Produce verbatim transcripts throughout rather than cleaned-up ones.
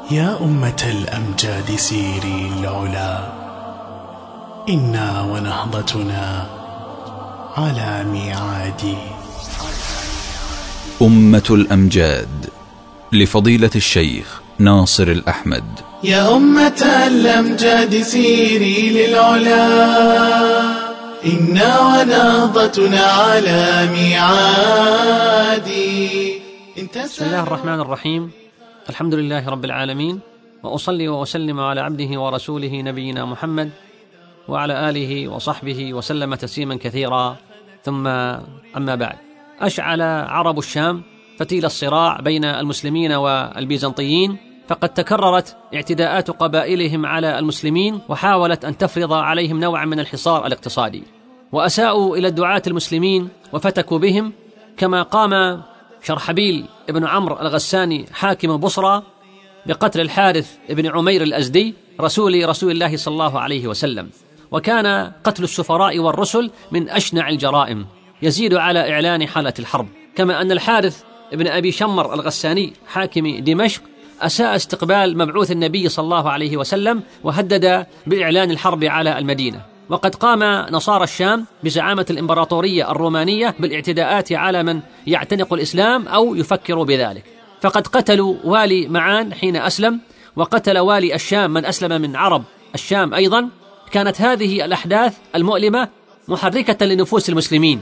يا أمة الأمجاد سيري العلا، إنا ونهضتنا على ميعاد. أمة الأمجاد لفضيلة الشيخ ناصر الأحمد. يا أمة الأمجاد سيري للعلا، إنا ونهضتنا على ميعاد. بسم الله الرحمن الرحيم، الحمد لله رب العالمين، وأصلي وأسلم على عبده ورسوله نبينا محمد وعلى آله وصحبه وسلم تسليما كثيرا، ثم أما بعد. أشعل عرب الشام فتيل الصراع بين المسلمين والبيزنطيين، فقد تكررت اعتداءات قبائلهم على المسلمين وحاولت أن تفرض عليهم نوعا من الحصار الاقتصادي، وأساءوا إلى الدعاة المسلمين وفتكوا بهم، كما قام شرحبيل ابن عمرو الغساني حاكم بصرى بقتل الحارث ابن عمير الأزدي رسول رسول الله صلى الله عليه وسلم. وكان قتل السفراء والرسل من أشنع الجرائم يزيد على إعلان حالة الحرب. كما أن الحارث ابن أبي شمر الغساني حاكم دمشق أساء استقبال مبعوث النبي صلى الله عليه وسلم وهدد بإعلان الحرب على المدينة. وقد قام نصارى الشام بزعامة الإمبراطورية الرومانية بالاعتداءات على من يعتنق الإسلام أو يفكر بذلك، فقد قتلوا والي معان حين أسلم، وقتل والي الشام من أسلم من عرب الشام أيضا. كانت هذه الأحداث المؤلمة محركة لنفوس المسلمين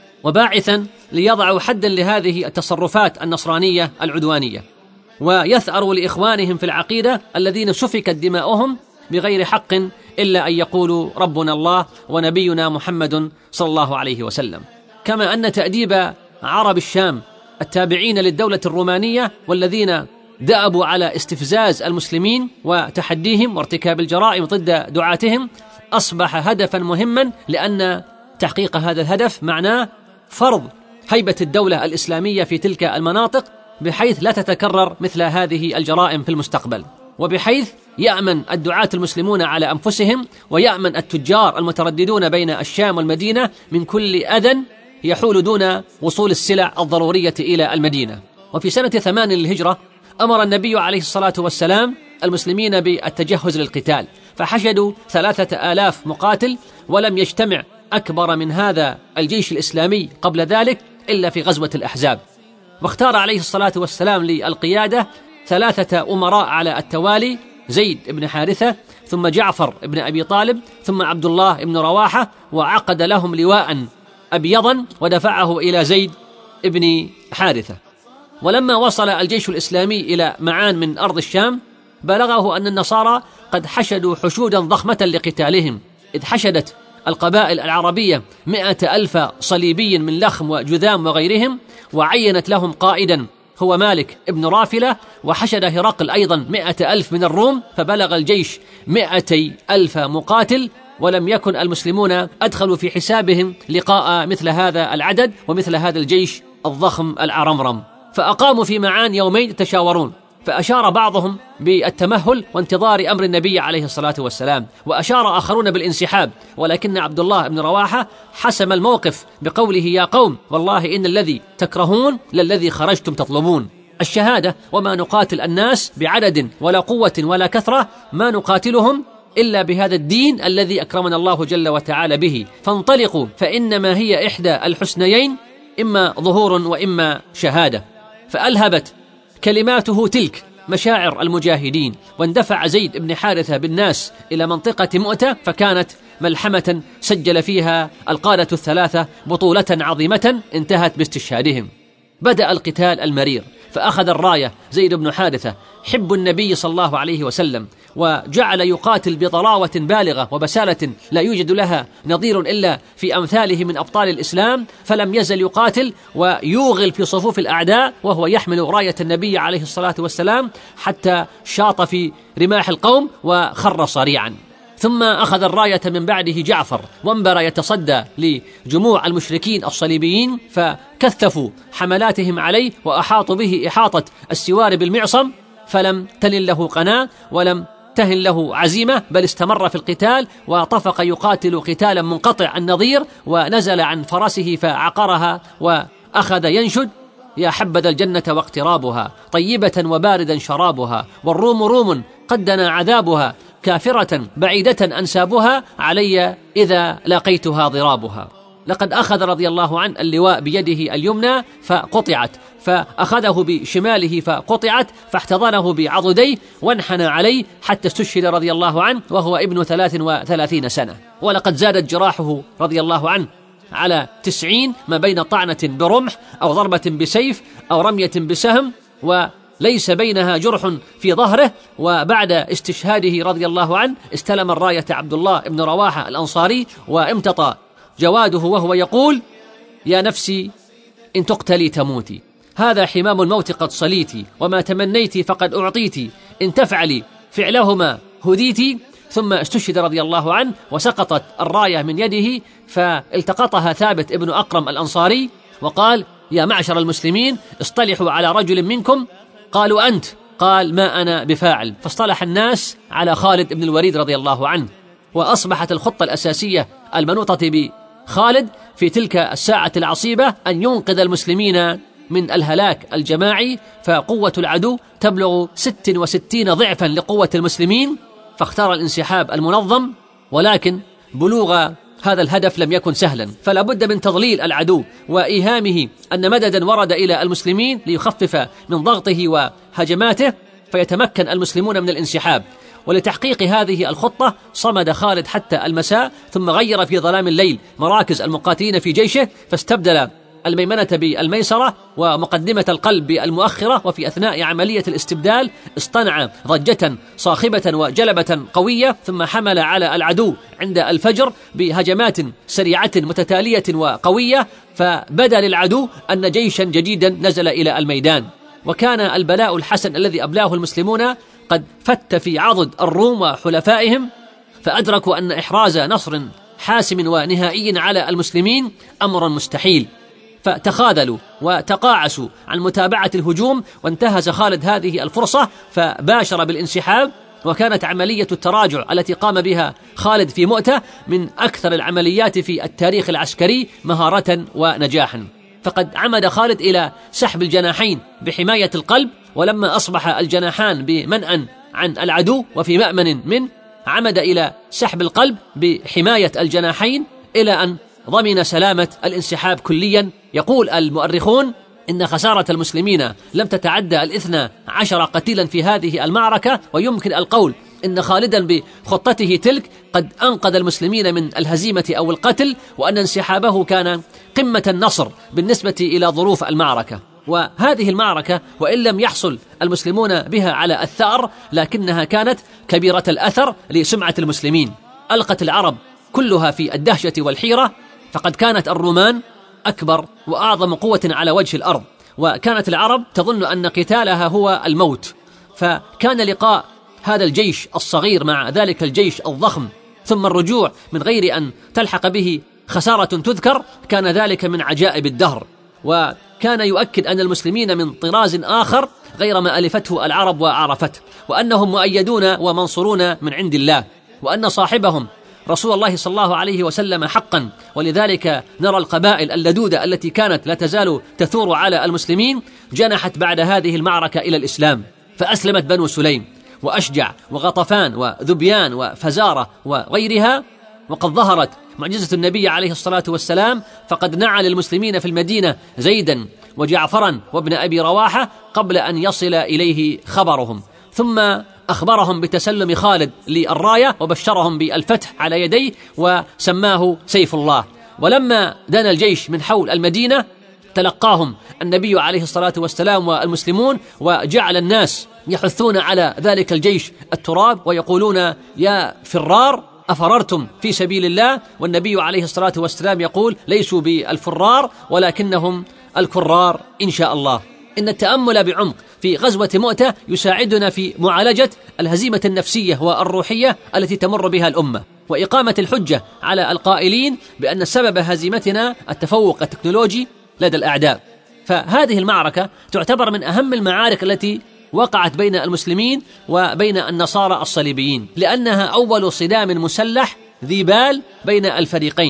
وباعثا ليضعوا حدا لهذه التصرفات النصرانية العدوانية، ويثأروا لإخوانهم في العقيدة الذين سفكت دماؤهم بغير حق إلا أن يقولوا ربنا الله ونبينا محمد صلى الله عليه وسلم. كما أن تأديب عرب الشام التابعين للدولة الرومانية والذين دأبوا على استفزاز المسلمين وتحديهم وارتكاب الجرائم ضد دعاتهم أصبح هدفا مهما، لأن تحقيق هذا الهدف معناه فرض هيبة الدولة الإسلامية في تلك المناطق، بحيث لا تتكرر مثل هذه الجرائم في المستقبل، وبحيث يأمن الدعاة المسلمون على أنفسهم، ويأمن التجار المترددون بين الشام والمدينة من كل أذى يحول دون وصول السلع الضرورية إلى المدينة. وفي سنة ثمان للهجرة أمر النبي عليه الصلاة والسلام المسلمين بالتجهز للقتال، فحشدوا ثلاثة آلاف مقاتل، ولم يجتمع أكبر من هذا الجيش الإسلامي قبل ذلك إلا في غزوة الأحزاب. واختار عليه الصلاة والسلام للقيادة ثلاثة أمراء على التوالي: زيد بن حارثة، ثم جعفر بن أبي طالب، ثم عبد الله بن رواحة، وعقد لهم لواء أبيضا ودفعه إلى زيد بن حارثة. ولما وصل الجيش الإسلامي إلى معان من أرض الشام بلغه أن النصارى قد حشدوا حشودا ضخمة لقتالهم، إذ حشدت القبائل العربية مئة ألف صليبي من لخم وجذام وغيرهم، وعينت لهم قائدا هو مالك ابن رافلة، وحشد هرقل أيضا مئة ألف من الروم، فبلغ الجيش مئتي ألف مقاتل، ولم يكن المسلمون أدخلوا في حسابهم لقاء مثل هذا العدد ومثل هذا الجيش الضخم العرمرم. فأقاموا في معان يومين يتشاورون، فأشار بعضهم بالتمهل وانتظار أمر النبي عليه الصلاة والسلام، وأشار آخرون بالانسحاب، ولكن عبد الله بن رواحة حسم الموقف بقوله: يا قوم والله إن الذي تكرهون للذي خرجتم تطلبون الشهادة، وما نقاتل الناس بعدد ولا قوة ولا كثرة، ما نقاتلهم إلا بهذا الدين الذي أكرمنا الله جل وتعالى به، فانطلقوا فإنما هي إحدى الحسنيين، إما ظهور وإما شهادة. فألهبت كلماته تلك مشاعر المجاهدين، واندفع زيد بن حارثة بالناس إلى منطقة مؤتة، فكانت ملحمة سجل فيها القادة الثلاثة بطولة عظيمة انتهت باستشهادهم. بدأ القتال المرير، فأخذ الراية زيد بن حارثة حب النبي صلى الله عليه وسلم، وجعل يقاتل بضراوة بالغة وبسالة لا يوجد لها نظير إلا في أمثاله من أبطال الإسلام، فلم يزل يقاتل ويوغل في صفوف الأعداء وهو يحمل راية النبي عليه الصلاة والسلام، حتى شاط في رماح القوم وخر صريعا. ثم أخذ الراية من بعده جعفر، وانبر يتصدى لجموع المشركين الصليبيين، فكثفوا حملاتهم عليه وأحاطوا به إحاطة السوار بالمعصم، فلم تلن له قناة ولم تهن له عزيمة، بل استمر في القتال وطفق يقاتل قتالا منقطع النظير، ونزل عن فرسه فعقرها وأخذ ينشد: يا حبذا الجنة واقترابها، طيبة وباردا شرابها، والروم روم قد دنا عذابها، كافرة بعيدة أنسابها، علي إذا لقيتها ضرابها. لقد أخذ رضي الله عنه اللواء بيده اليمنى فقطعت، فأخذه بشماله فقطعت، فاحتضنه بعضديه وانحنى عليه حتى استشهد رضي الله عنه وهو ابن ثلاث وثلاثين سنة. ولقد زادت جراحه رضي الله عنه على تسعين، ما بين طعنة برمح أو ضربة بسيف أو رمية بسهم، وليس بينها جرح في ظهره. وبعد استشهاده رضي الله عنه استلم الراية عبد الله بن رواحة الأنصاري وامتطى جواده وهو يقول: يا نفسي إن تقتلي تموتي، هذا حمام الموت قد صليتي، وما تمنيتي فقد أعطيتي، إن تفعلي فعلهما هديتي. ثم استشهد رضي الله عنه وسقطت الراية من يده، فالتقطها ثابت ابن أقرم الأنصاري وقال: يا معشر المسلمين اصطلحوا على رجل منكم. قالوا: أنت؟ قال: ما أنا بفاعل. فاصطلح الناس على خالد بن الوليد رضي الله عنه، وأصبحت الخطة الأساسية المنوطة بخالد في تلك الساعة العصيبة أن ينقذ المسلمين من الهلاك الجماعي، فقوة العدو تبلغ ست وستين ضعفا لقوة المسلمين، فاختار الانسحاب المنظم. ولكن بلوغ هذا الهدف لم يكن سهلا، فلا بد من تضليل العدو وإيهامه أن مددا ورد إلى المسلمين ليخفف من ضغطه وهجماته، فيتمكن المسلمون من الانسحاب. ولتحقيق هذه الخطة صمد خالد حتى المساء، ثم غير في ظلام الليل مراكز المقاتلين في جيشه، فاستبدل الميمنة بالميسرة ومقدمة القلب بالمؤخرة. وفي أثناء عملية الاستبدال اصطنع ضجة صاخبة وجلبة قوية، ثم حمل على العدو عند الفجر بهجمات سريعة متتالية وقوية، فبدا للعدو أن جيشا جديدا نزل إلى الميدان. وكان البلاء الحسن الذي أبلاه المسلمون قد فت في عضد الروم وحلفائهم، فأدركوا أن إحراز نصر حاسم ونهائي على المسلمين أمر مستحيل، فتخاذلوا وتقاعسوا عن متابعة الهجوم. وانتهز خالد هذه الفرصة فباشر بالانسحاب. وكانت عملية التراجع التي قام بها خالد في مؤتة من أكثر العمليات في التاريخ العسكري مهارة ونجاحا، فقد عمد خالد إلى سحب الجناحين بحماية القلب، ولما أصبح الجناحان بمنأ عن العدو وفي مأمن منه عمد إلى سحب القلب بحماية الجناحين إلى أن ضمن سلامة الانسحاب كليا. يقول المؤرخون إن خسارة المسلمين لم تتعدى الاثنى عشر قتيلا في هذه المعركة، ويمكن القول إن خالدا بخطته تلك قد أنقذ المسلمين من الهزيمة أو القتل، وأن انسحابه كان قمة النصر بالنسبة إلى ظروف المعركة. وهذه المعركة وإن لم يحصل المسلمون بها على الثأر، لكنها كانت كبيرة الأثر لسمعة المسلمين، ألقت العرب كلها في الدهشة والحيرة، فقد كانت الرومان أكبر وأعظم قوة على وجه الأرض، وكانت العرب تظن أن قتالها هو الموت. فكان لقاء هذا الجيش الصغير مع ذلك الجيش الضخم ثم الرجوع من غير أن تلحق به خسارة تذكر، كان ذلك من عجائب الدهر. وكان يؤكد أن المسلمين من طراز آخر غير ما ألفته العرب وعرفته، وأنهم مؤيدون ومنصورون من عند الله، وأن صاحبهم رسول الله صلى الله عليه وسلم حقا. ولذلك نرى القبائل اللدودة التي كانت لا تزال تثور على المسلمين جنحت بعد هذه المعركة إلى الإسلام، فأسلمت بنو سليم وأشجع وغطفان وذبيان وفزارة وغيرها. وقد ظهرت معجزة النبي عليه الصلاة والسلام، فقد نعى للمسلمين في المدينة زيدا وجعفرا وابن أبي رواحة قبل أن يصل إليه خبرهم، ثم أخبرهم بتسلم خالد للراية وبشرهم بالفتح على يديه وسماه سيف الله. ولما دنا الجيش من حول المدينة تلقاهم النبي عليه الصلاة والسلام والمسلمون، وجعل الناس يحثون على ذلك الجيش التراب ويقولون: يا فرار أفررتم في سبيل الله؟ والنبي عليه الصلاة والسلام يقول: ليسوا بالفرار ولكنهم الكرار إن شاء الله. إن التأمل بعمق في غزوة مؤتة يساعدنا في معالجة الهزيمة النفسية والروحية التي تمر بها الأمة، وإقامة الحجة على القائلين بأن سبب هزيمتنا التفوق التكنولوجي لدى الأعداء. فهذه المعركة تعتبر من أهم المعارك التي وقعت بين المسلمين وبين النصارى الصليبيين، لأنها أول صدام مسلح ذي بال بين الفريقين.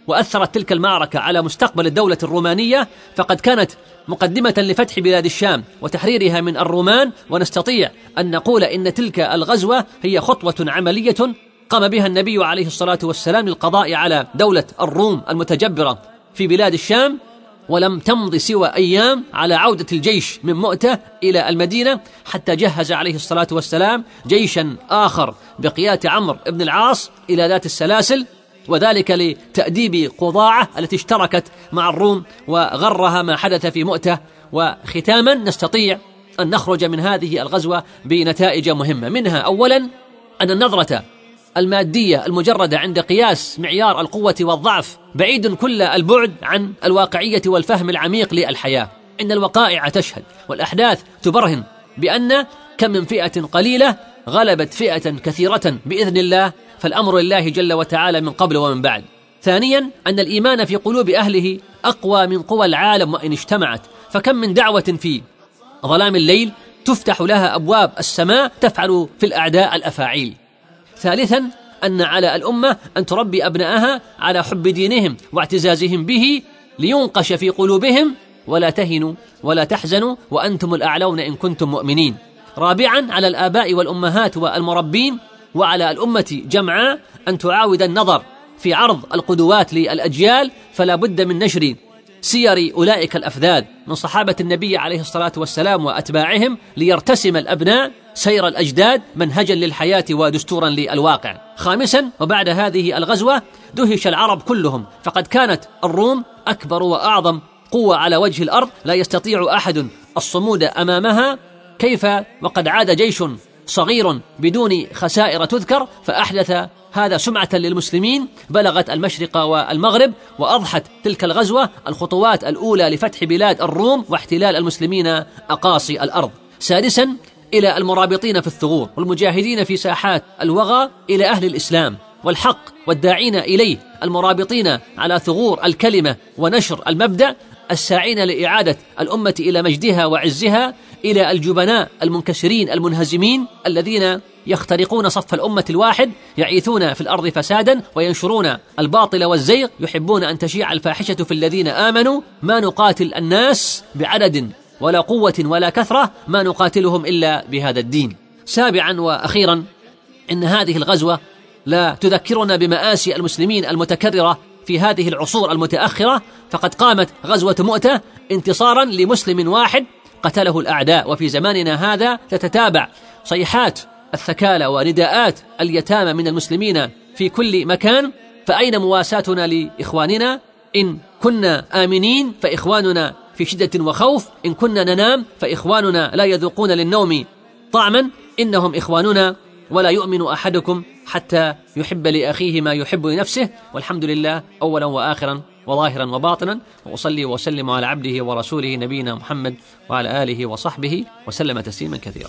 وأثرت تلك المعركة على مستقبل الدولة الرومانية، فقد كانت مقدمة لفتح بلاد الشام وتحريرها من الرومان، ونستطيع أن نقول إن تلك الغزوة هي خطوة عملية قام بها النبي عليه الصلاة والسلام للقضاء على دولة الروم المتجبرة في بلاد الشام. ولم تمض سوى أيام على عودة الجيش من مؤتة إلى المدينة، حتى جهز عليه الصلاة والسلام جيشا آخر بقيادة عمرو بن العاص إلى ذات السلاسل، وذلك لتأديب قضاعة التي اشتركت مع الروم وغرها ما حدث في مؤتة. وختاما نستطيع أن نخرج من هذه الغزوة بنتائج مهمة، منها أولا أن النظرة المادية المجردة عند قياس معيار القوة والضعف بعيد كل البعد عن الواقعية والفهم العميق للحياة. إن الوقائع تشهد والأحداث تبرهن بأن كم من فئة قليلة غلبت فئة كثيرة بإذن الله، فالأمر لله جل وتعالى من قبل ومن بعد. ثانيا أن الإيمان في قلوب أهله أقوى من قوى العالم وإن اجتمعت، فكم من دعوة في ظلام الليل تفتح لها أبواب السماء تفعل في الأعداء الأفاعيل. ثالثا أن على الأمة أن تربي أبنائها على حب دينهم واعتزازهم به لينقش في قلوبهم ولا تهنوا ولا تحزنوا وأنتم الأعلون إن كنتم مؤمنين. رابعا على الآباء والأمهات والمربين وعلى الأمة جمعاء أن تعاود النظر في عرض القدوات للأجيال، فلا بد من نشر سير أولئك الأفذاذ من صحابة النبي عليه الصلاة والسلام وأتباعهم، ليرتسم الأبناء سير الأجداد منهجا للحياة ودستورا للواقع. خامسا وبعد هذه الغزوة دهش العرب كلهم، فقد كانت الروم أكبر وأعظم قوة على وجه الأرض لا يستطيع أحد الصمود أمامها، كيف وقد عاد جيش صغير بدون خسائر تذكر، فأحدث هذا سمعة للمسلمين بلغت المشرق والمغرب، وأضحت تلك الغزوة الخطوات الأولى لفتح بلاد الروم واحتلال المسلمين أقاصي الأرض. سادسا إلى المرابطين في الثغور والمجاهدين في ساحات الوغى إلى أهل الإسلام والحق والداعين إليه، المرابطين على ثغور الكلمة ونشر المبدأ، الساعين لإعادة الأمة إلى مجدها وعزها، إلى الجبناء المنكسرين المنهزمين الذين يخترقون صف الأمة الواحد، يعيثون في الأرض فسادا وينشرون الباطل والزيغ، يحبون أن تشيع الفاحشة في الذين آمنوا. ما نقاتل الناس بعدد ولا قوة ولا كثرة، ما نقاتلهم إلا بهذا الدين. سابعا وأخيرا إن هذه الغزوة لا تذكرنا بمآسي المسلمين المتكررة في هذه العصور المتأخرة، فقد قامت غزوة مؤتة انتصارا لمسلم واحد قتله الأعداء، وفي زماننا هذا تتتابع صيحات الثكالى ونداءات اليتامى من المسلمين في كل مكان، فأين مواساتنا لإخواننا؟ إن كنا آمنين فإخواننا في شدة وخوف، إن كنا ننام فإخواننا لا يذوقون للنوم طعما، إنهم إخواننا ولا يؤمن أحدكم حتى يحب لأخيه ما يحب لنفسه. والحمد لله أولا وآخرا وظاهرا وباطنا، وأصلي وسلم على عبده ورسوله نبينا محمد وعلى آله وصحبه وسلم تسليما كثيرا.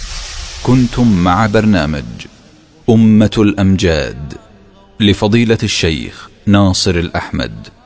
كنتم مع برنامج أمة الأمجاد لفضيلة الشيخ ناصر الأحمد.